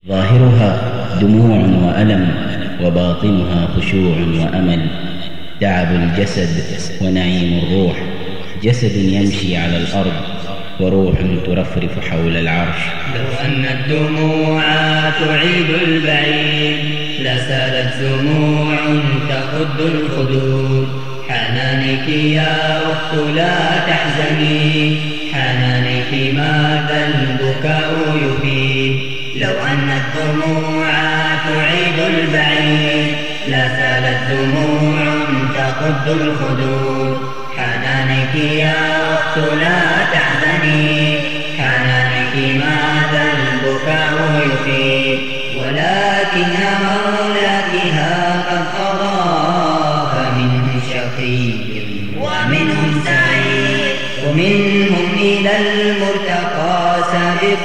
ظاهرها دموع وألم وباطنها خشوع وأمل، تعب الجسد ونعيم الروح، جسد يمشي على الأرض وروح ترفرف حول العرش. لو أن الدموع تعيد البعيد لسالت دموع تخد الخدود. حنانك يا أخت لا تحزني، حنانك ماذا البكاء يفيد. لو أن الدموع تعيد البعيد لسالت دموع تخد الخدود. حنانك يا أخت لا تحزني، حنانك ماذا البكاء يفيد. ولكن مولاكها قد قضى، فمنهم شقي ومنهم سعيد، ومنهم إلى المرتقى سابق،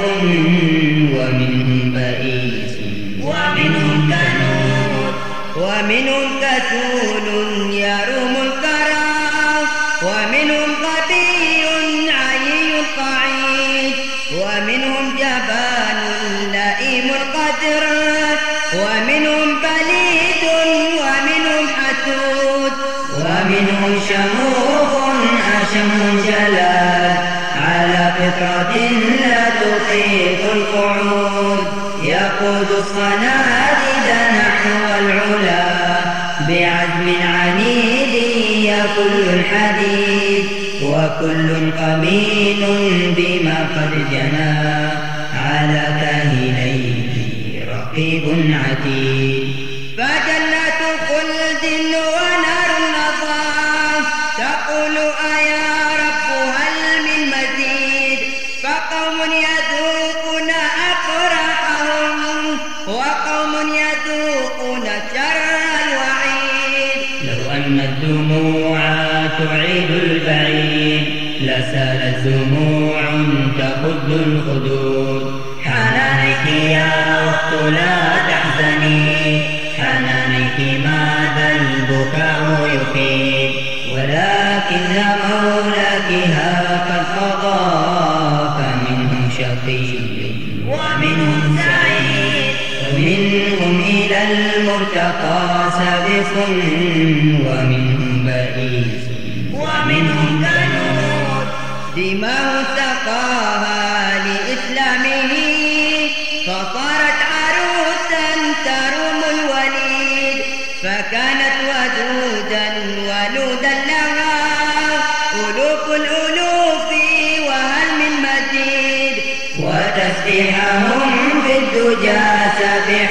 ومنهم بئيس ومنهم كنود، ومنهم كسول يروم الكرام، ومنهم غبي عيي قعيد، ومنهم جبان لئيم القدر، ومنهم بليد ومنهم حسود، ومنهم شموخ أشم جلال على فطرة لا تطيق القعود. يقود الصناديد نحو العلا بعزم عنيد يكل الحديد، وكل قمين بما قد جنى على كاهليه رقيب عتيد. فجنة خلد ونار النظام تقول أيا رب هل من مزيد. فقوم يذوقون أفراحهم وقوم يذوقون شر الوعيد. لو أن الدموع تعيد البعيد لسالت دموع تخد الخدود. حنانك يا أخت لا تحزني، حنانك ماذا البكاء يفيد. ولكن مولاكها قد قضى، فمنهم شقي ومنهم سعيد، ومنهم إلى المرتقى سابق، ومنهم بئيس ومنهم كنود. دماء سقاها لإسلامه فصارت عروسا تروم الوليد، فكانت ودودا ولودا لها ألوف الألوف وهل من مزيد. وتسبيحهم في الدجى سبح،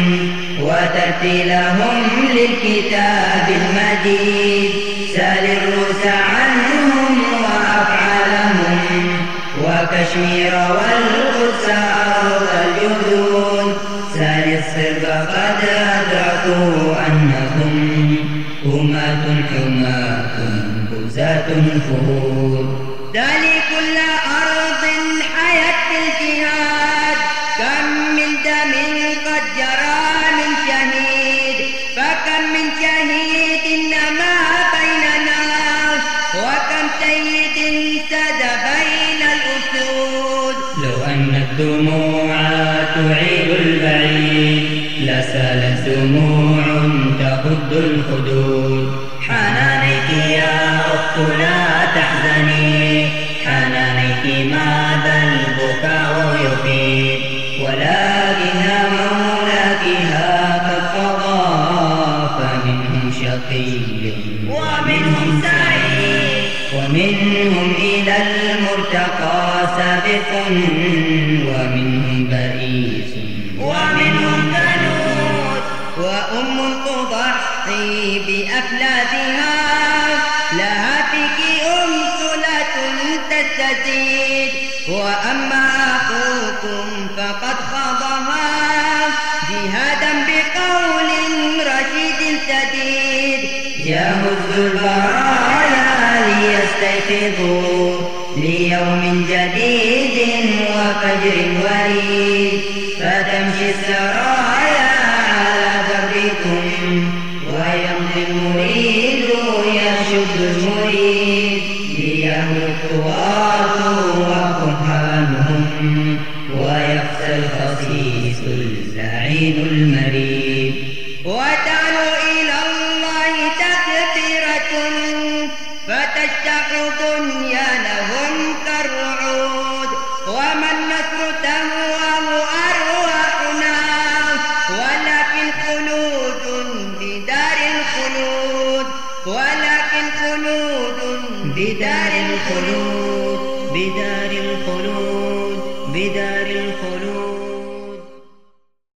وترتيلهم للكتاب المجيد. سال الروس عنهم وأفعالهم، وكشمير والقدس أرض الجدود. سال الصرب قد أدركوا أنهم هماة حماة غزاة فهود. دالي كل أرض حيت الجهاد، كم من دم قد جرى من شهيد. فكم من شهيد إنما بيننا، وكم سيد ساد بين الأسود. لو أن الدموع تعيد البعيد لسالت دموع تخد الخدود. حنانك يا أخت لا تحزني، حنانك ماذا البكاء يفيد. ولكن مولاكها قد قضى، فمنهم شقي ومنهم سعيد، ومنهم إلى المرتقى سابق، ومنهم بئيس ومنهم كنود. وأم تضحي بأفلادها لها فيك أمثلة تستزيد. وأما أخوكم فقد خاضها جهادا بقول رشيد سديد. يهز البرايا ليستيقظوا ليوم جديد وفجر وليد. فتمشي السرايا على دربكم، ويمضي المريد يشد المريد. ليهوي الطغاة وقرآنهم ويفسد الخسيس اللعين المريب. وتعلو إلى الله تكبيرة فتشتاق دنيا لهم كالرعود. وما النصر تهواه أرواحنا ولكن خلود بدار الخلود، ولكن خلود بدار الخلود، بدار الخلود، بدار